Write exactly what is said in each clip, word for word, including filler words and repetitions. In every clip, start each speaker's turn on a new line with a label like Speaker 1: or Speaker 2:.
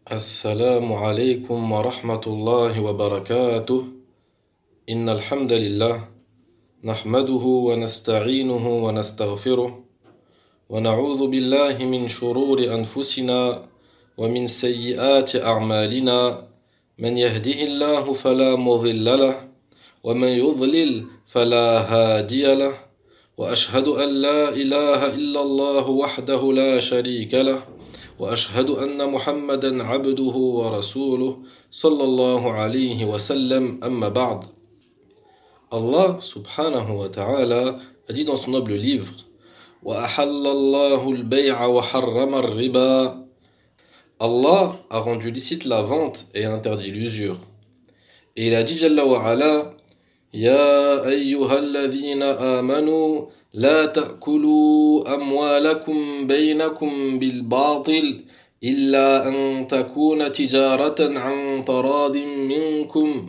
Speaker 1: السلام عليكم ورحمة الله وبركاته. إن الحمد لله نحمده ونستعينه ونستغفره ونعوذ بالله من شرور أنفسنا ومن سيئات أعمالنا. من يهده الله فلا مضل له ومن يضلل فلا هادي له، وأشهد أن لا إله إلا الله وحده لا شريك له، وأشهد أن محمدا عبده ورسوله صلى الله عليه وسلم. أما بعد. Allah subhanahu wa ta'ala a dit dans son noble livre: وَأَحَلَّ اللَّهُ الْبَيْعَ وَحَرَّمَ الرِّبَا. Allah a rendu licite la vente et interdit l'usure. Et il a dit Jalla wa ala: يا أيها الذين آمنوا لا تأكلوا أموالكم بينكم بالباطل إلا أن تكون تجارة عن تراض منكم.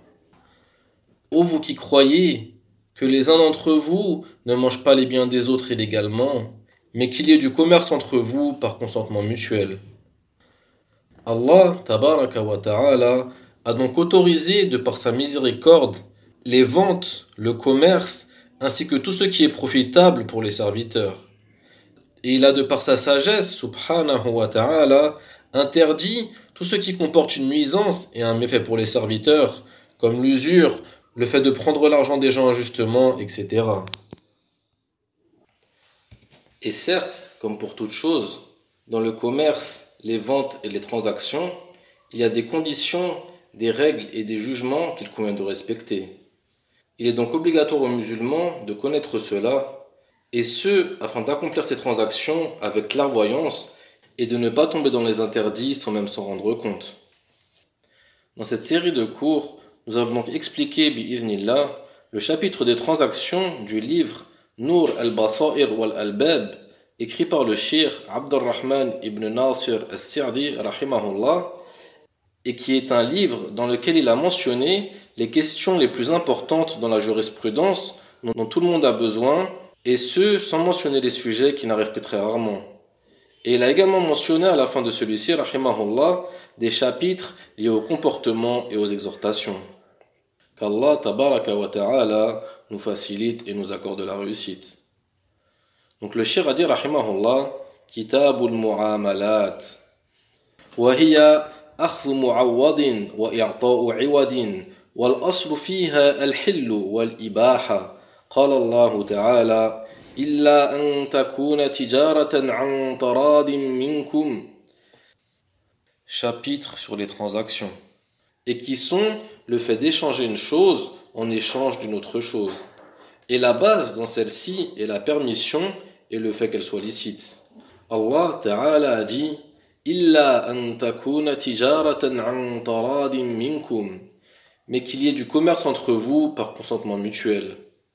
Speaker 1: Ô vous qui croyez, que les uns d'entre vous ne mangent pas les biens des autres illégalement, mais qu'il y ait du commerce entre vous par consentement mutuel. Allah tabaraka wa ta'ala a donc autorisé, de par sa miséricorde, les ventes, le commerce, ainsi que tout ce qui est profitable pour les serviteurs. Et il a, de par sa sagesse, subhanahu wa ta'ala, interdit tout ce qui comporte une nuisance et un méfait pour les serviteurs, comme l'usure, le fait de prendre l'argent des gens injustement, et cetera. Et certes, comme pour toute chose, dans le commerce, les ventes et les transactions, il y a des conditions, des règles et des jugements qu'il convient de respecter. Il est donc obligatoire aux musulmans de connaître cela, et ce, afin d'accomplir ces transactions avec clairvoyance et de ne pas tomber dans les interdits sans même s'en rendre compte. Dans cette série de cours, nous avons donc expliqué, bi'idhnillah, le chapitre des transactions du livre Nour al-Basair wal-Albab, écrit par le cheikh Abdurrahman ibn Nasir al-Sa'di, rahimahullah, et qui est un livre dans lequel il a mentionné les questions les plus importantes dans la jurisprudence dont tout le monde a besoin, et ce, sans mentionner les sujets qui n'arrivent que très rarement. Et il a également mentionné à la fin de celui-ci, rahimahullah, des chapitres liés au comportement et aux exhortations. Qu'Allah tabaraka wa ta'ala nous facilite et nous accorde la réussite. Donc le cheikh a dit, rahimahullah, Kitabul Mu'amalat, wa hiya أخذ معوض وإعطاء عوض والأصل فيها الحل والإباحة. قال الله تعالى: إلا أن تكون تجارة عن تراض منكم. Chapitre sur les transactions, et qui sont le fait d'échanger une chose en échange d'une autre chose. Et la base dans celle-ci est la permission et le fait qu'elle soit licite. Allah Ta'ala a dit: إلا أن تكون تجارة عن تراض منكم, mais qu'il y ait du commerce entre vous par consentement mutuel.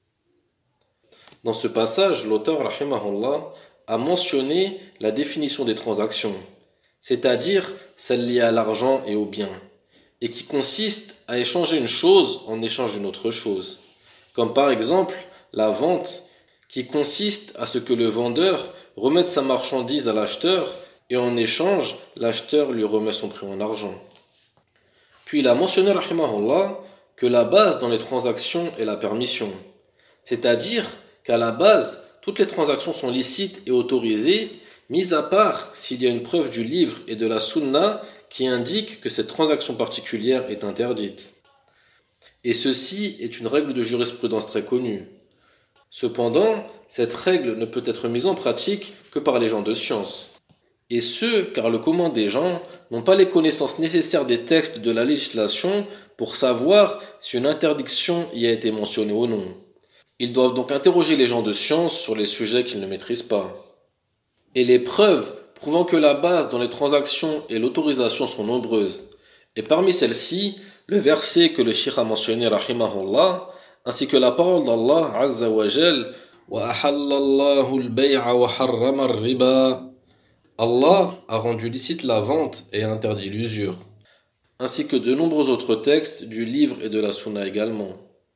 Speaker 1: Dans ce passage, l'auteur, rahimahullah, a mentionné la définition des transactions, c'est-à-dire celle liée à l'argent et aux biens, et qui consiste à échanger une chose en échange d'une autre chose, comme par exemple la vente, qui consiste à ce que le vendeur remette sa marchandise à l'acheteur, et en échange, l'acheteur lui remet son prix en argent. Puis il a mentionné, rahimahullah, que la base dans les transactions est la permission. C'est-à-dire qu'à la base, toutes les transactions sont licites et autorisées, mis à part s'il y a une preuve du livre et de la sunna qui indique que cette transaction particulière est interdite. Et ceci est une règle de jurisprudence très connue. Cependant, cette règle ne peut être mise en pratique que par les gens de science. Et ce, car le commun des gens n'ont pas les connaissances nécessaires des textes de la législation pour savoir si une interdiction y a été mentionnée ou non. Ils doivent donc interroger les gens de science sur les sujets qu'ils ne maîtrisent pas. Et les preuves prouvant que la base dans les transactions et l'autorisation sont nombreuses. Et parmi celles-ci, le verset que le cheikh a mentionné, rahimahullah, ainsi que la parole d'Allah, azza wa jal, وَأَحَلَّ اللَّهُ الْبَيْعَ وَحَرَّمَ الرِّبَا. Allah a rendu licite la vente et interdit l'usure, ainsi que de nombreux autres textes du livre et de la sunna également.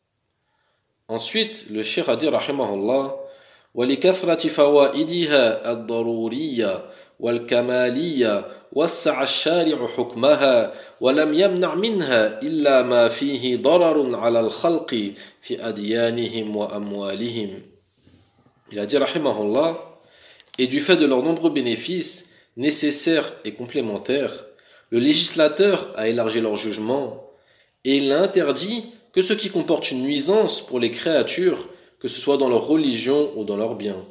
Speaker 1: Ensuite, le cheikh a dit, rahimahullah, وَلِكَثْرَةِ فَوَائِدِهَا الضَّرُورِيَّةِ والكمالية وسع الشارع حكمها ولم يمنع منها إلا ما فيه ضرر على الخلق في أديانهم وأموالهم. Il a dit rahimahullah, et du fait de leurs nombreux bénéfices nécessaires et complémentaires, le législateur a élargi leur jugement et il n'a interdit que ce qui comporte une nuisance pour les créatures, que ce soit dans leur religion ou dans leurs biens.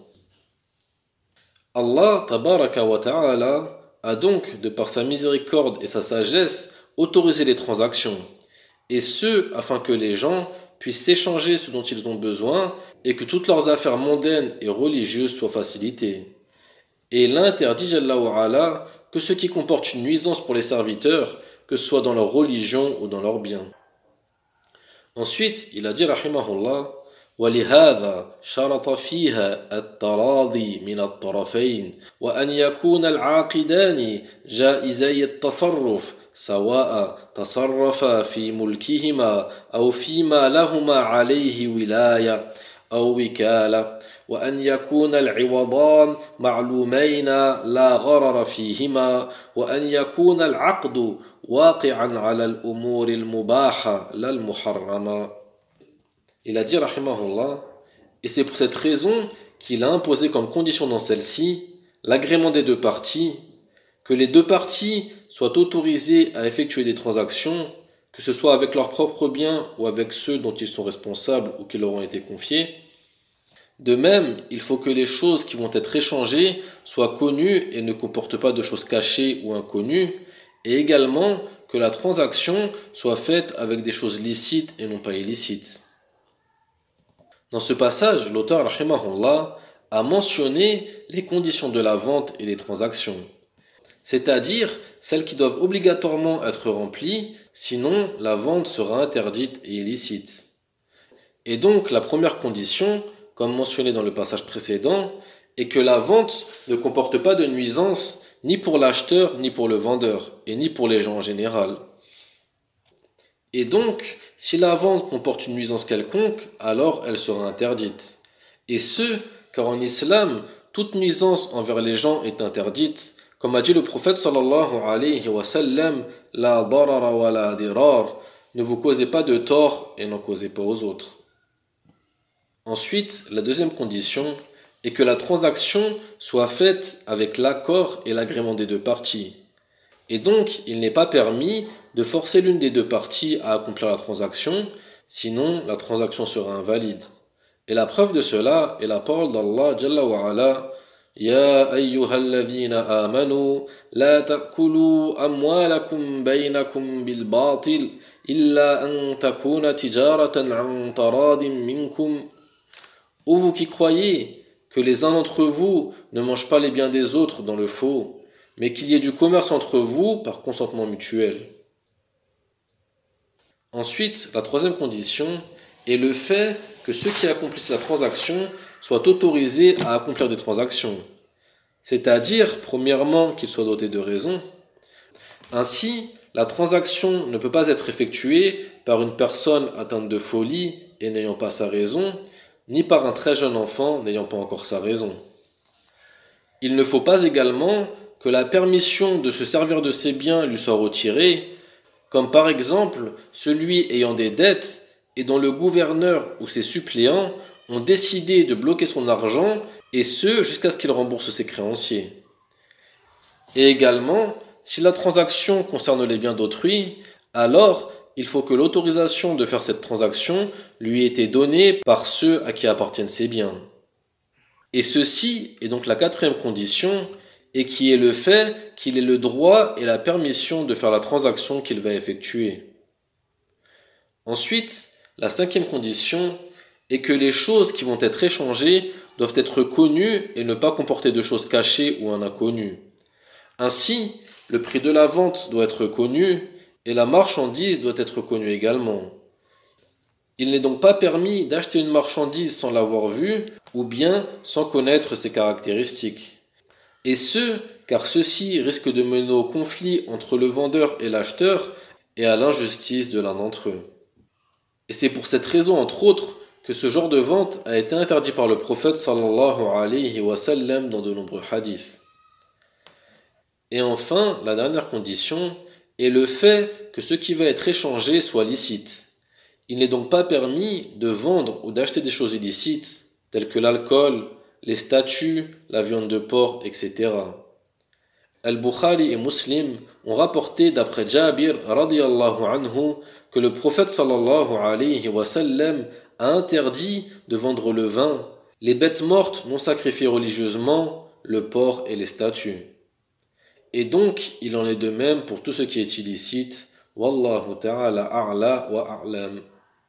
Speaker 1: Allah tabaraka wa ta'ala a donc, de par sa miséricorde et sa sagesse, autorisé les transactions, et ce, afin que les gens puissent s'échanger ce dont ils ont besoin et que toutes leurs affaires mondaines et religieuses soient facilitées. Et il interdit, Jalla wa ala, que ce qui comporte une nuisance pour les serviteurs, que ce soit dans leur religion ou dans leurs biens. Ensuite, il a dit, rahimahullah, ولهذا شرط فيها التراضي من الطرفين وأن يكون العاقدان جائزي التصرف سواء تصرفا في ملكهما أو فيما لهما عليه ولاية أو وكالة وأن يكون العوضان معلومين لا غرر فيهما وأن يكون العقد واقعا على الأمور المباحة لا المحرمة. Il a dit rahimahullah, et c'est pour cette raison qu'il a imposé comme condition dans celle-ci l'agrément des deux parties, que les deux parties soient autorisées à effectuer des transactions, que ce soit avec leurs propres biens ou avec ceux dont ils sont responsables ou qui leur ont été confiés. De même, il faut que les choses qui vont être échangées soient connues et ne comportent pas de choses cachées ou inconnues, et également que la transaction soit faite avec des choses licites et non pas illicites. Dans ce passage, l'auteur rahimahullah a mentionné les conditions de la vente et des transactions, c'est-à-dire celles qui doivent obligatoirement être remplies, sinon la vente sera interdite et illicite. Et donc la première condition, comme mentionné dans le passage précédent, est que la vente ne comporte pas de nuisance ni pour l'acheteur ni pour le vendeur, et ni pour les gens en général. Et donc, si la vente comporte une nuisance quelconque, alors elle sera interdite. Et ce, car en islam, toute nuisance envers les gens est interdite, comme a dit le prophète sallallahu alayhi wa sallam, la darara wa la dirar, ne vous causez pas de tort et n'en causez pas aux autres. Ensuite, la deuxième condition est que la transaction soit faite avec l'accord et l'agrément des deux parties. Et donc, il n'est pas permis de forcer l'une des deux parties à accomplir la transaction, sinon la transaction sera invalide. Et la preuve de cela est la parole d'Allah Jalla wa ala, Ya ayyuhalladhina amanu, la ta'kulu amwalakum baynakum bil batil, illa an takuna tijaratan an taradin minkum. Ô vous qui croyez que les uns d'entre vous ne mangent pas les biens des autres dans le faux, mais qu'il y ait du commerce entre vous par consentement mutuel. Ensuite, la troisième condition est le fait que ceux qui accomplissent la transaction soient autorisés à accomplir des transactions, c'est-à-dire, premièrement, qu'ils soient dotés de raison. Ainsi, la transaction ne peut pas être effectuée par une personne atteinte de folie et n'ayant pas sa raison, ni par un très jeune enfant n'ayant pas encore sa raison. Il ne faut pas également que la permission de se servir de ses biens lui soit retirée, comme par exemple celui ayant des dettes et dont le gouverneur ou ses suppléants ont décidé de bloquer son argent, et ce jusqu'à ce qu'il rembourse ses créanciers. Et également, si la transaction concerne les biens d'autrui, alors il faut que l'autorisation de faire cette transaction lui ait été donnée par ceux à qui appartiennent ces biens. Et ceci est donc la quatrième condition, et qui est le fait qu'il ait le droit et la permission de faire la transaction qu'il va effectuer. Ensuite, la cinquième condition est que les choses qui vont être échangées doivent être connues et ne pas comporter de choses cachées ou un inconnu. Ainsi, le prix de la vente doit être connu et la marchandise doit être connue également. Il n'est donc pas permis d'acheter une marchandise sans l'avoir vue ou bien sans connaître ses caractéristiques. Et ce, car ceci risque de mener au conflit entre le vendeur et l'acheteur et à l'injustice de l'un d'entre eux. Et c'est pour cette raison, entre autres, que ce genre de vente a été interdit par le prophète sallallahu alayhi wa sallam dans de nombreux hadiths. Et enfin, la dernière condition est le fait que ce qui va être échangé soit licite. Il n'est donc pas permis de vendre ou d'acheter des choses illicites, telles que l'alcool, les statues, la viande de porc, et cetera. Al-Bukhari et Muslim ont rapporté d'après Jabir radiyallahu anhu que le prophète sallallahu alayhi wa sallam a interdit de vendre le vin, les bêtes mortes non sacrifiées religieusement, le porc et les statues. Et donc, il en est de même pour tout ce qui est illicite. Wallahu ta'ala a'la wa a'lam.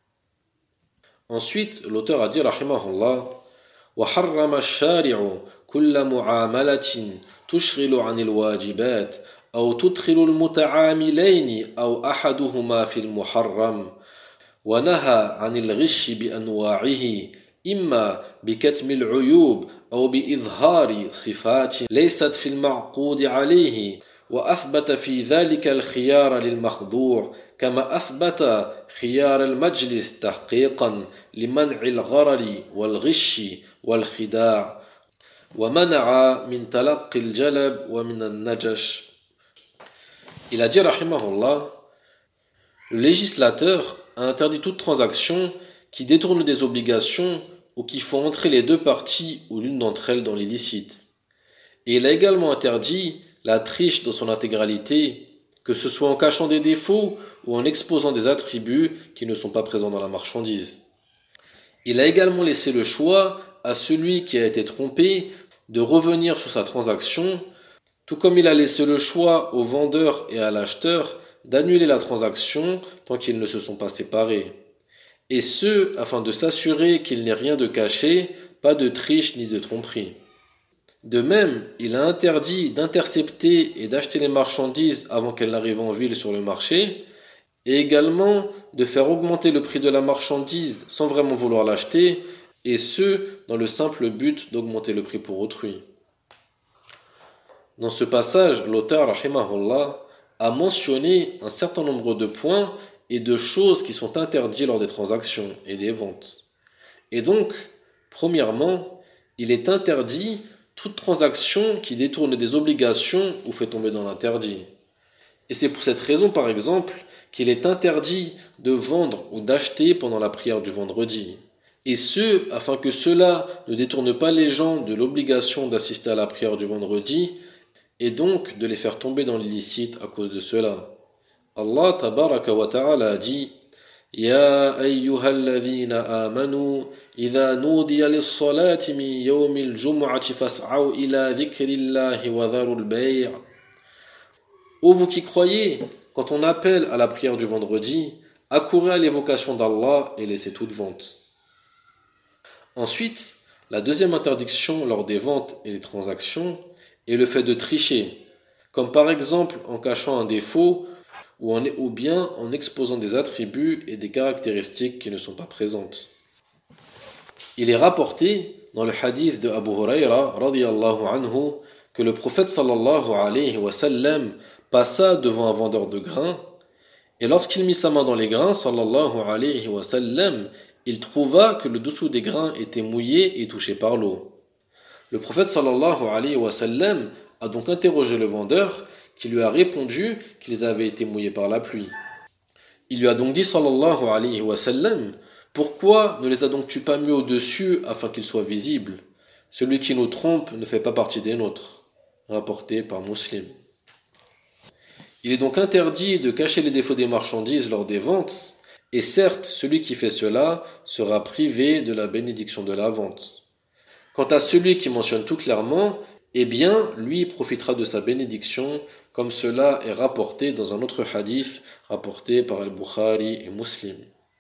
Speaker 1: Ensuite, l'auteur a dit rahimahullah وحرم الشارع كل معاملة تشغل عن الواجبات أو تدخل المتعاملين أو أحدهما في المحرم ونهى عن الغش بأنواعه إما بكتم العيوب أو بإظهار صفات ليست في المعقود عليه وأثبت في ذلك الخيار للمخضوع كما أثبت خيار المجلس تحقيقا لمنع الغرر والغش والخداع ومنع من تلقي الجلب ومن النجش. Il a dit rahimahullah, le législateur a interdit toute transaction qui détourne des obligations ou qui font entrer les deux parties ou l'une d'entre elles dans l'illicite. Et il a également interdit la triche dans son intégralité, que ce soit en cachant des défauts ou en exposant des attributs qui ne sont pas présents dans la marchandise. Il a également laissé le choix à celui qui a été trompé de revenir sur sa transaction, tout comme il a laissé le choix au vendeur et à l'acheteur d'annuler la transaction tant qu'ils ne se sont pas séparés. Et ce, afin de s'assurer qu'il n'y ait rien de caché, pas de triche ni de tromperie. De même, il a interdit d'intercepter et d'acheter les marchandises avant qu'elles n'arrivent en ville sur le marché, et également de faire augmenter le prix de la marchandise sans vraiment vouloir l'acheter, et ce, dans le simple but d'augmenter le prix pour autrui. Dans ce passage, l'auteur, rahimahullah, a mentionné un certain nombre de points et de choses qui sont interdites lors des transactions et des ventes. Et donc, premièrement, il est interdit toute transaction qui détourne des obligations ou fait tomber dans l'interdit. Et c'est pour cette raison, par exemple, qu'il est interdit de vendre ou d'acheter pendant la prière du vendredi. Et ce, afin que cela ne détourne pas les gens de l'obligation d'assister à la prière du vendredi, et donc de les faire tomber dans l'illicite à cause de cela. Allah tabaraka wa ta'ala a dit Ya ayyuhalladhina amanu idha nudiya lis-salati min yawmil jum'ati fas'aw ila dhikrillahi wa dharul bay'. Ô vous qui croyez, quand on appelle à la prière du vendredi, accourez à l'évocation d'Allah et laissez toute vente. Ensuite, la deuxième interdiction lors des ventes et des transactions est le fait de tricher, comme par exemple en cachant un défaut ou, en, ou bien en exposant des attributs et des caractéristiques qui ne sont pas présentes. Il est rapporté dans le hadith de Abu Huraira radiyallahu anhu que le prophète sallallahu alayhi wa sallam passa devant un vendeur de grains et lorsqu'il mit sa main dans les grains sallallahu alayhi wa sallam, il trouva que le dessous des grains était mouillé et touché par l'eau. Le prophète sallallahu alayhi wa sallam a donc interrogé le vendeur qui lui a répondu qu'ils avaient été mouillés par la pluie. Il lui a donc dit sallallahu alayhi wa sallam, pourquoi ne les as donc-tu pas mis au-dessus afin qu'ils soient visibles? Celui qui nous trompe ne fait pas partie des nôtres. Rapporté par Muslim. Il est donc interdit de cacher les défauts des marchandises lors des ventes, et certes, celui qui fait cela sera privé de la bénédiction de la vente. Quant à celui qui mentionne tout clairement, eh bien, lui profitera de sa bénédiction, comme cela est rapporté dans un autre hadith rapporté par Al-Bukhari et Muslim.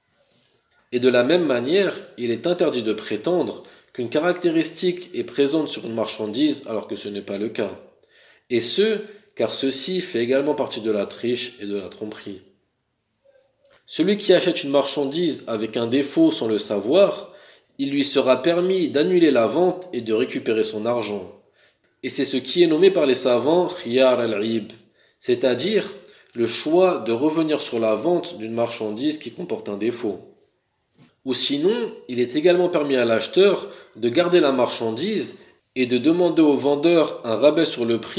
Speaker 1: Et de la même manière, il est interdit de prétendre qu'une caractéristique est présente sur une marchandise alors que ce n'est pas le cas. Et ce, car ceci fait également partie de la triche et de la tromperie. Celui qui achète une marchandise avec un défaut sans le savoir, il lui sera permis d'annuler la vente et de récupérer son argent. Et c'est ce qui est nommé par les savants khiyar al-ib, c'est-à-dire le choix de revenir sur la vente d'une marchandise qui comporte un défaut. Ou sinon, il est également permis à l'acheteur de garder la marchandise et de demander au vendeur un rabais sur le prix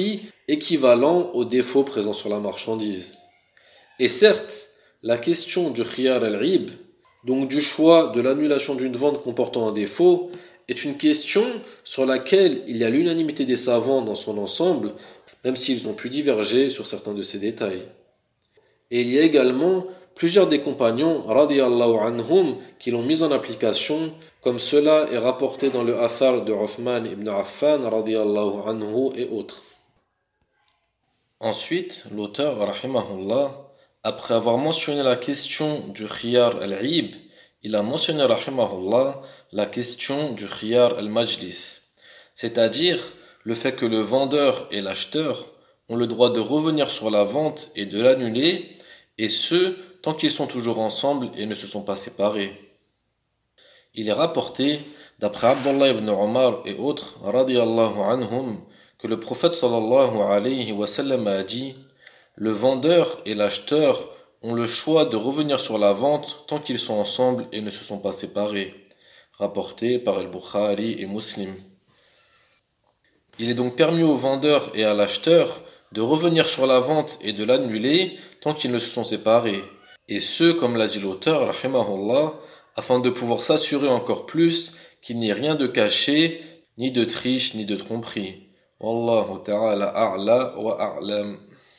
Speaker 1: équivalent aux défauts présents sur la marchandise. Et certes, la question du khiyar al-rib, donc du choix de l'annulation d'une vente comportant un défaut, est une question sur laquelle il y a l'unanimité des savants dans son ensemble, même s'ils ont pu diverger sur certains de ces détails. Et il y a également plusieurs des compagnons radiyallahu anhum qui l'ont mise en application, comme cela est rapporté dans le athar de Uthman ibn Affan radiyallahu anhu et autres. Ensuite, l'auteur rahimahullah, après avoir mentionné la question du khiyar al-ib, il a mentionné rahimahullah la question du khiyar al-majlis, c'est-à-dire le fait que le vendeur et l'acheteur ont le droit de revenir sur la vente et de l'annuler, et ce, tant qu'ils sont toujours ensemble et ne se sont pas séparés. Il est rapporté, d'après Abdullah ibn Omar et autres, radiyallahu anhum, que le prophète sallallahu alayhi wa sallam a dit « Le vendeur et l'acheteur ont le choix de revenir sur la vente tant qu'ils sont ensemble et ne se sont pas séparés », rapporté par Al-Bukhari et Muslim. Il est donc permis au vendeur et à l'acheteur de revenir sur la vente et de l'annuler tant qu'ils ne se sont séparés. Et ce, comme l'a dit l'auteur, rahimahullah, afin de pouvoir s'assurer encore plus qu'il n'y ait rien de caché, ni de triche, ni de tromperie. Wallahu ta'ala a'la wa a'lam.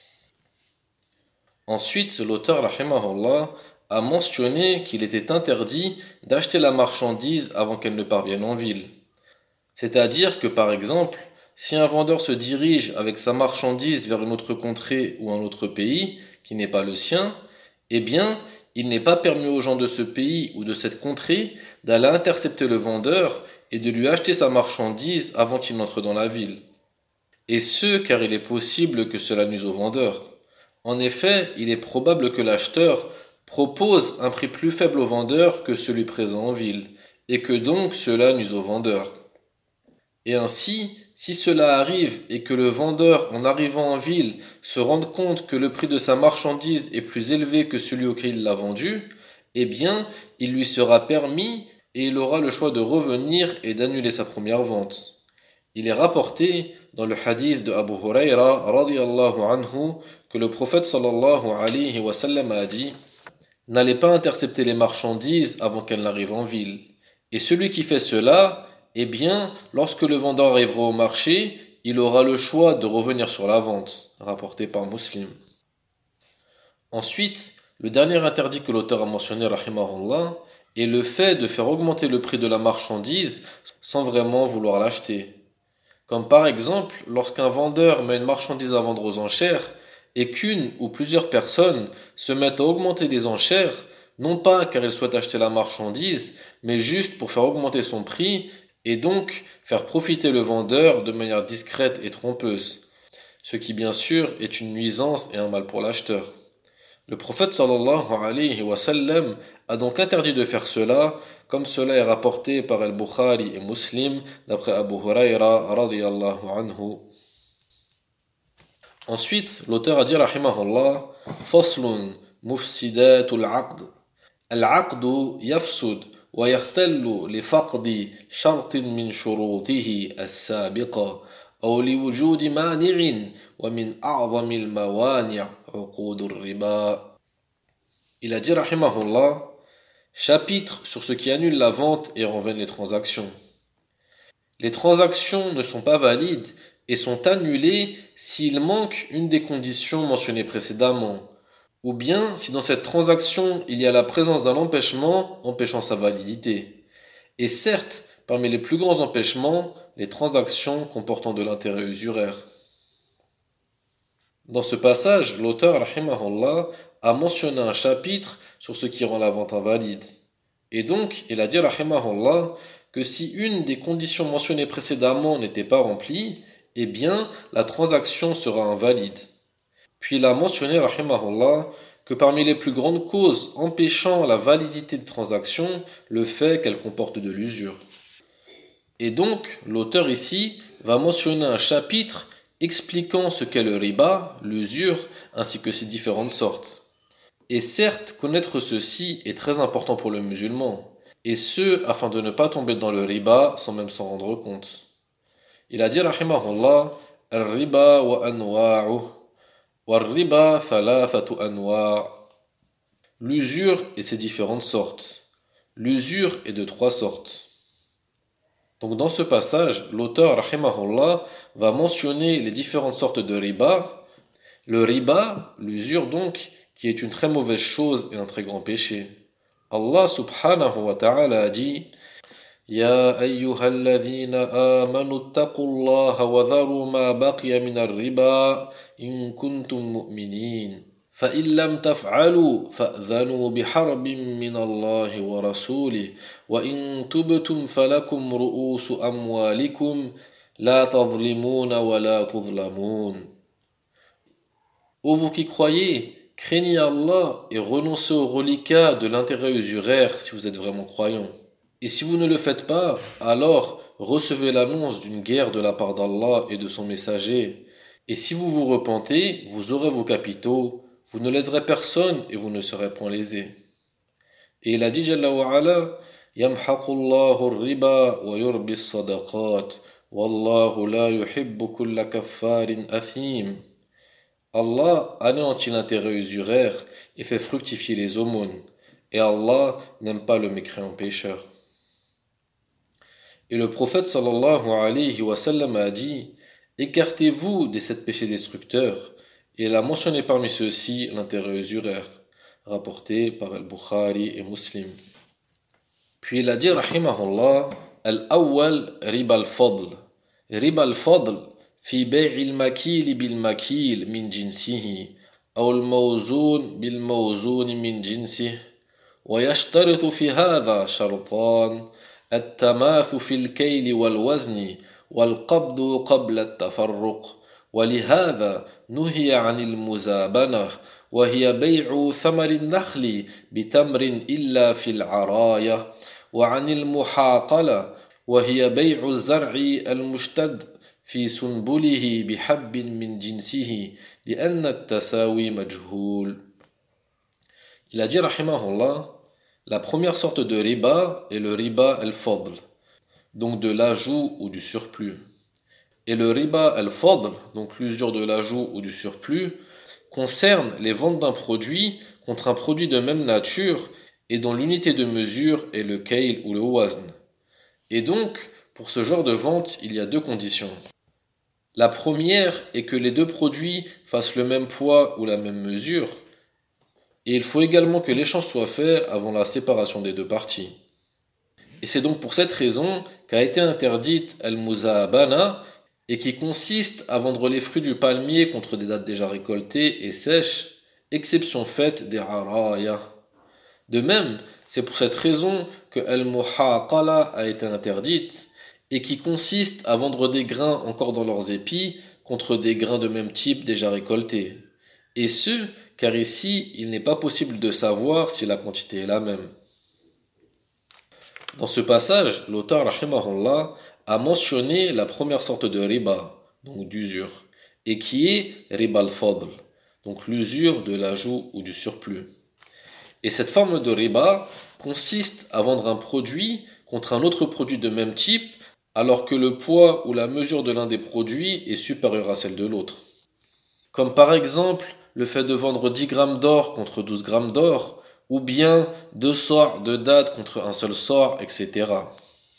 Speaker 1: Ensuite, l'auteur, rahimahullah, a mentionné qu'il était interdit d'acheter la marchandise avant qu'elle ne parvienne en ville. C'est-à-dire que, par exemple, si un vendeur se dirige avec sa marchandise vers une autre contrée ou un autre pays, qui n'est pas le sien, eh bien, il n'est pas permis aux gens de ce pays ou de cette contrée d'aller intercepter le vendeur et de lui acheter sa marchandise avant qu'il n'entre dans la ville. Et ce, car il est possible que cela nuise au vendeur. En effet, il est probable que l'acheteur propose un prix plus faible au vendeur que celui présent en ville, et que donc cela nuise au vendeur. Et ainsi, si cela arrive et que le vendeur, en arrivant en ville, se rende compte que le prix de sa marchandise est plus élevé que celui auquel il l'a vendu, eh bien, il lui sera permis et il aura le choix de revenir et d'annuler sa première vente. Il est rapporté dans le hadith de Abu Huraira radiyallahu anhu que le prophète sallallahu alayhi wa sallam a dit « N'allez pas intercepter les marchandises avant qu'elles n'arrivent en ville. Et celui qui fait cela, eh bien, lorsque le vendeur arrivera au marché, il aura le choix de revenir sur la vente. » Rapporté par Muslim. Ensuite, le dernier interdit que l'auteur a mentionné, rahimahullah, est le fait de faire augmenter le prix de la marchandise sans vraiment vouloir l'acheter. Comme par exemple, lorsqu'un vendeur met une marchandise à vendre aux enchères et qu'une ou plusieurs personnes se mettent à augmenter des enchères, non pas car ils souhaitent acheter la marchandise, mais juste pour faire augmenter son prix et donc faire profiter le vendeur de manière discrète et trompeuse, ce qui bien sûr est une nuisance et un mal pour l'acheteur. Le prophète sallallahu alayhi wa sallam a donc interdit de faire cela, comme cela est rapporté par Al-Bukhari et Muslim d'après Abu Huraira radiyallahu anhu. Ensuite, l'auteur a dit rahimahullah Faslun mufsidatul aqd. Al-aqdu yafsud wa yakhtallu li faqdi shartin min shurutihi as-sabiqa aw li wujudi mani'in wa min a'zami al-mawani' uqud ar-riba. Il a dit rahimahullah chapitre sur ce qui annule la vente et rend vaines les transactions. Les transactions ne sont pas valides et sont annulées s'il manque une des conditions mentionnées précédemment, ou bien si dans cette transaction il y a la présence d'un empêchement empêchant sa validité. Et certes, parmi les plus grands empêchements, les transactions comportant de l'intérêt usuraire. Dans ce passage, l'auteur, rahimahullah, a mentionné un chapitre sur ce qui rend la vente invalide. Et donc, il a dit, rahimahullah, que si une des conditions mentionnées précédemment n'était pas remplie, eh bien, la transaction sera invalide. Puis il a mentionné, rahimahullah, que parmi les plus grandes causes empêchant la validité de transaction, le fait qu'elle comporte de l'usure. Et donc, l'auteur ici va mentionner un chapitre expliquant ce qu'est le riba, l'usure, ainsi que ses différentes sortes. Et certes, connaître ceci est très important pour le musulman, et ce, afin de ne pas tomber dans le riba sans même s'en rendre compte. Il a dit, rahimahullah, الربا وأنواعه والربا ثلاثة أنواع. L'usure et ses différentes sortes. L'usure est de trois sortes. Donc dans ce passage, l'auteur rahimahullah va mentionner les différentes sortes de riba. Le riba, l'usure donc, qui est une très mauvaise chose et un très grand péché. Allah subhanahu wa ta'ala a dit يا أيها الذين آمنوا اتقوا الله وذروا ما بقي من الربا إن كنتم مؤمنين فإن لم تفعلوا فأذنوا بحرب من الله ورسوله وإن تبتم فلكم رؤوس أموالكم لا تظلمون ولا تظلمون. Ô vous qui croyez, craignez Allah et renoncez au reliquat de l'intérêt usuraire si vous êtes vraiment croyants. Et si vous ne le faites pas, alors recevez l'annonce d'une guerre de la part d'Allah et de son messager. Et si vous vous repentez, vous aurez vos capitaux, vous ne léserez personne et vous ne serez point lésés. Et il a dit Jalla wa ala, يَمْحَقُ اللَّهُ الرِّبَا وَيُرْبِي الصَّدَقَاتِ وَاللَّهُ لَا يُحِبُّ كُلَّ كَفَّارٍ أَثِيمٍ. Allah anéantit l'intérêt usuraire et fait fructifier les aumônes. Et Allah n'aime pas le mécréant pécheur. Et le prophète sallallahu alayhi wa sallam a dit écartez-vous des sept péchés destructeurs. Et il a mentionné parmi ceux-ci l'intérêt usuraire, rapporté par Al-Bukhari et Muslim. Puis il a dit rahimahullah al-awwal riba al-fadl. Riba al-fadl fi bay'i al-makil bil-makil min jinsihi أو الموزون بالموزون من جنسه ويشترط في هذا شرطان التماثل في الكيل والوزن والقبض قبل التفرق ولهذا نهي عن المزابنة وهي بيع ثمر النخل بتمر إلا في العراية وعن المحاقلة وهي بيع الزرع المشتد في سنبله بحب من جنسه لأن التساوي مجهول. Il a dit rahimahullah, la première sorte de riba est le riba al-fadl, donc de l'ajout ou du surplus. Et le riba al-fadl, donc l'usure de l'ajout ou du surplus, concerne les ventes d'un produit contre un produit de même nature et dont l'unité de mesure est le kayl ou le wazn. Et donc, pour ce genre de vente, il y a deux conditions. La première est que les deux produits fassent le même poids ou la même mesure. Et il faut également que l'échange soit fait avant la séparation des deux parties. Et c'est donc pour cette raison qu'a été interdite al-muzaabana et qui consiste à vendre les fruits du palmier contre des dattes déjà récoltées et sèches, exception faite des araya. De même, c'est pour cette raison que al-muhaqala a été interdite et qui consiste à vendre des grains encore dans leurs épis contre des grains de même type déjà récoltés. Et ce, car ici, il n'est pas possible de savoir si la quantité est la même. Dans ce passage, l'auteur rahimahullah a mentionné la première sorte de riba, donc d'usure, et qui est riba al-fadl, donc l'usure de l'ajout ou du surplus. Et cette forme de riba consiste à vendre un produit contre un autre produit de même type, alors que le poids ou la mesure de l'un des produits est supérieur à celle de l'autre. Comme par exemple le fait de vendre dix grammes d'or contre douze grammes d'or, ou bien deux sorts de dattes contre un seul sort, et cetera.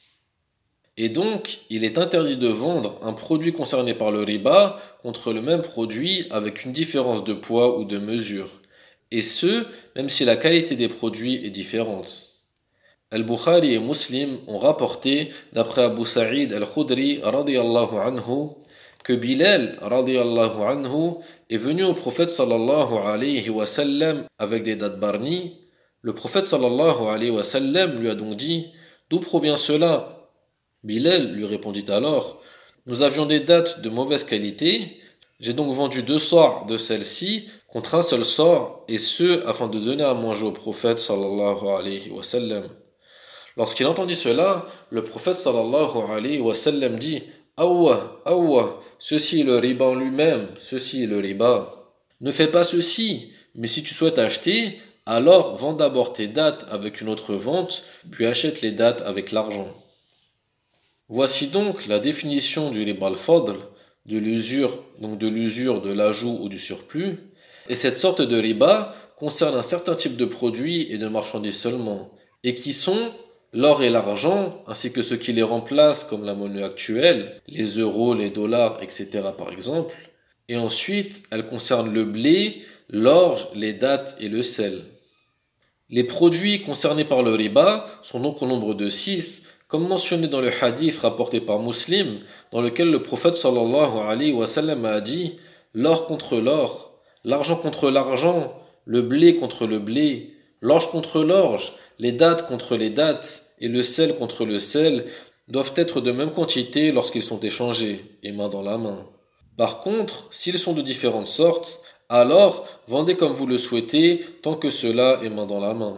Speaker 1: Et donc, il est interdit de vendre un produit concerné par le riba contre le même produit avec une différence de poids ou de mesure, et ce, même si la qualité des produits est différente. Al-Bukhari et Muslim ont rapporté, d'après Abu Sa'id al-Khudri radiyallahu anhu, que Bilal radiyallahu anhu est venu au prophète sallallahu alayhi wa sallam avec des dattes barnies. Le prophète sallallahu alayhi wa sallam lui a donc dit « D'où provient cela ?» Bilal lui répondit alors « Nous avions des dattes de mauvaise qualité, j'ai donc vendu deux sorts de celles-ci contre un seul sort, et ce afin de donner à manger au prophète sallallahu alayhi wa sallam. » Lorsqu'il entendit cela, le prophète sallallahu alayhi wa sallam dit « Awwa, awwa, ceci est le riba en lui-même, ceci est le riba. Ne fais pas ceci, mais si tu souhaites acheter, alors vends d'abord tes dattes avec une autre vente, puis achète les dattes avec l'argent. » Voici donc la définition du riba al-fadl, de l'usure, donc de l'usure, de l'ajout ou du surplus. Et cette sorte de riba concerne un certain type de produits et de marchandises seulement, et qui sont l'or et l'argent, ainsi que ce qui les remplace comme la monnaie actuelle, les euros, les dollars, et cetera par exemple. Et ensuite, elle concerne le blé, l'orge, les dattes et le sel. Les produits concernés par le riba sont donc au nombre de six, comme mentionné dans le hadith rapporté par Muslim, dans lequel le prophète sallallahu alayhi wa sallam a dit « L'or contre l'or, l'argent contre l'argent, le blé contre le blé, l'orge contre l'orge, les dattes contre les dattes et le sel contre le sel doivent être de même quantité lorsqu'ils sont échangés, et main dans la main. Par contre, s'ils sont de différentes sortes, alors vendez comme vous le souhaitez tant que cela est main dans la main. »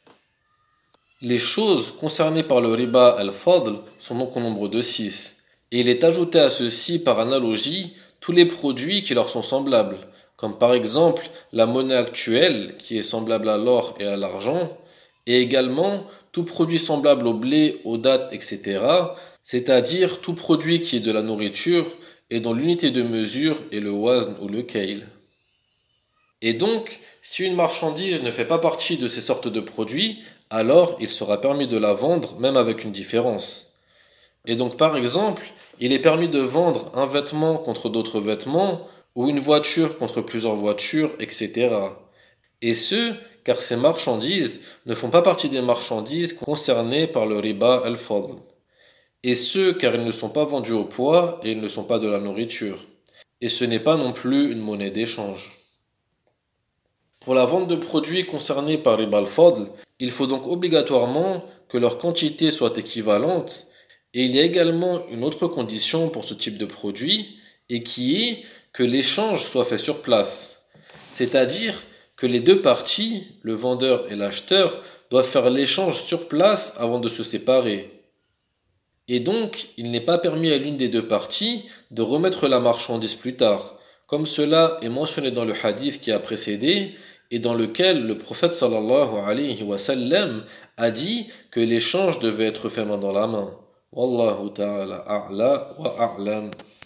Speaker 1: Les choses concernées par le riba al-fadl sont donc au nombre de six, et il est ajouté à ceci par analogie tous les produits qui leur sont semblables, comme par exemple la monnaie actuelle qui est semblable à l'or et à l'argent, et également tout produit semblable au blé, aux dattes, et cetera, c'est-à-dire tout produit qui est de la nourriture et dont l'unité de mesure est le wazn ou le kayl. Et donc, si une marchandise ne fait pas partie de ces sortes de produits, alors il sera permis de la vendre même avec une différence. Et donc par exemple, il est permis de vendre un vêtement contre d'autres vêtements ou une voiture contre plusieurs voitures, et cetera. Et ce, car ces marchandises ne font pas partie des marchandises concernées par le riba al-fadl. Et ce, car ils ne sont pas vendus au poids et ils ne sont pas de la nourriture. Et ce n'est pas non plus une monnaie d'échange. Pour la vente de produits concernés par riba al-fadl, il faut donc obligatoirement que leur quantité soit équivalente, et il y a également une autre condition pour ce type de produit, et qui est que l'échange soit fait sur place. C'est-à-dire que les deux parties, le vendeur et l'acheteur, doivent faire l'échange sur place avant de se séparer. Et donc, il n'est pas permis à l'une des deux parties de remettre la marchandise plus tard, comme cela est mentionné dans le hadith qui a précédé, et dans lequel le prophète sallallahu alayhi wa sallam a dit que l'échange devait être fait main dans la main. Wallahu ta'ala a'la wa a'lam.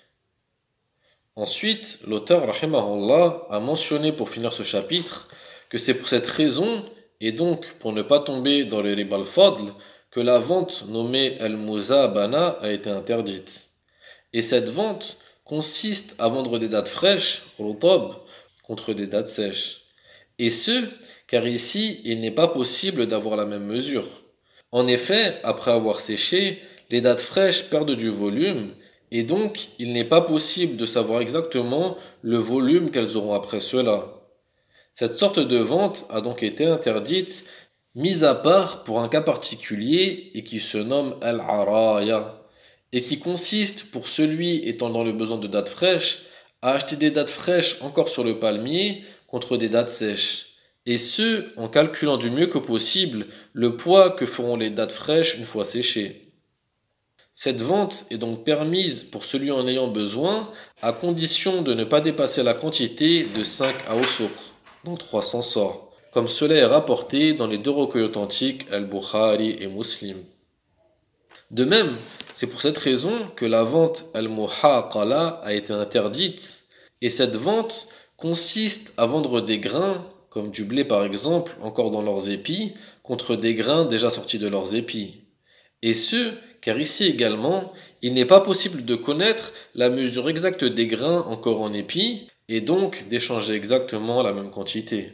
Speaker 1: Ensuite, l'auteur rahimahullah a mentionné pour finir ce chapitre que c'est pour cette raison, et donc pour ne pas tomber dans le riba al-fadl, que la vente nommée al-muzabana a été interdite. Et cette vente consiste à vendre des dattes fraîches, rutab, contre des dattes sèches. Et ce, car ici, il n'est pas possible d'avoir la même mesure. En effet, après avoir séché, les dattes fraîches perdent du volume, et donc il n'est pas possible de savoir exactement le volume qu'elles auront après cela. Cette sorte de vente a donc été interdite, mise à part pour un cas particulier et qui se nomme al-araya, et qui consiste, pour celui étant dans le besoin de dattes fraîches, à acheter des dattes fraîches encore sur le palmier contre des dattes sèches, et ce, en calculant du mieux que possible le poids que feront les dattes fraîches une fois séchées. Cette vente est donc permise pour celui en ayant besoin, à condition de ne pas dépasser la quantité de cinq awsuq, donc trois cents sorts, comme cela est rapporté dans les deux recueils authentiques Al-Bukhari et Muslim. De même, c'est pour cette raison que la vente al-muhaqala a été interdite, et cette vente consiste à vendre des grains, comme du blé par exemple, encore dans leurs épis, contre des grains déjà sortis de leurs épis. Et ce, car ici également, il n'est pas possible de connaître la mesure exacte des grains encore en épis, et donc d'échanger exactement la même quantité.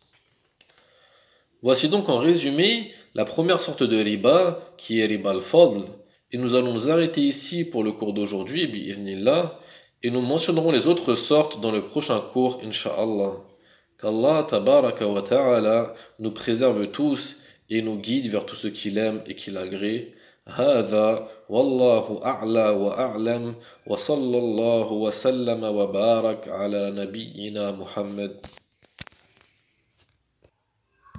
Speaker 1: Voici donc en résumé la première sorte de riba, qui est riba al-fadl, et nous allons nous arrêter ici pour le cours d'aujourd'hui, bi'iznillah, et nous mentionnerons les autres sortes dans le prochain cours, insha'Allah. Qu'Allah tabaraka wa ta'ala nous préserve tous et nous guide vers tout ce qu'il aime et qu'il agrée. هذا والله أعلى وأعلم وصلى الله وسلم وبارك على نبينا محمد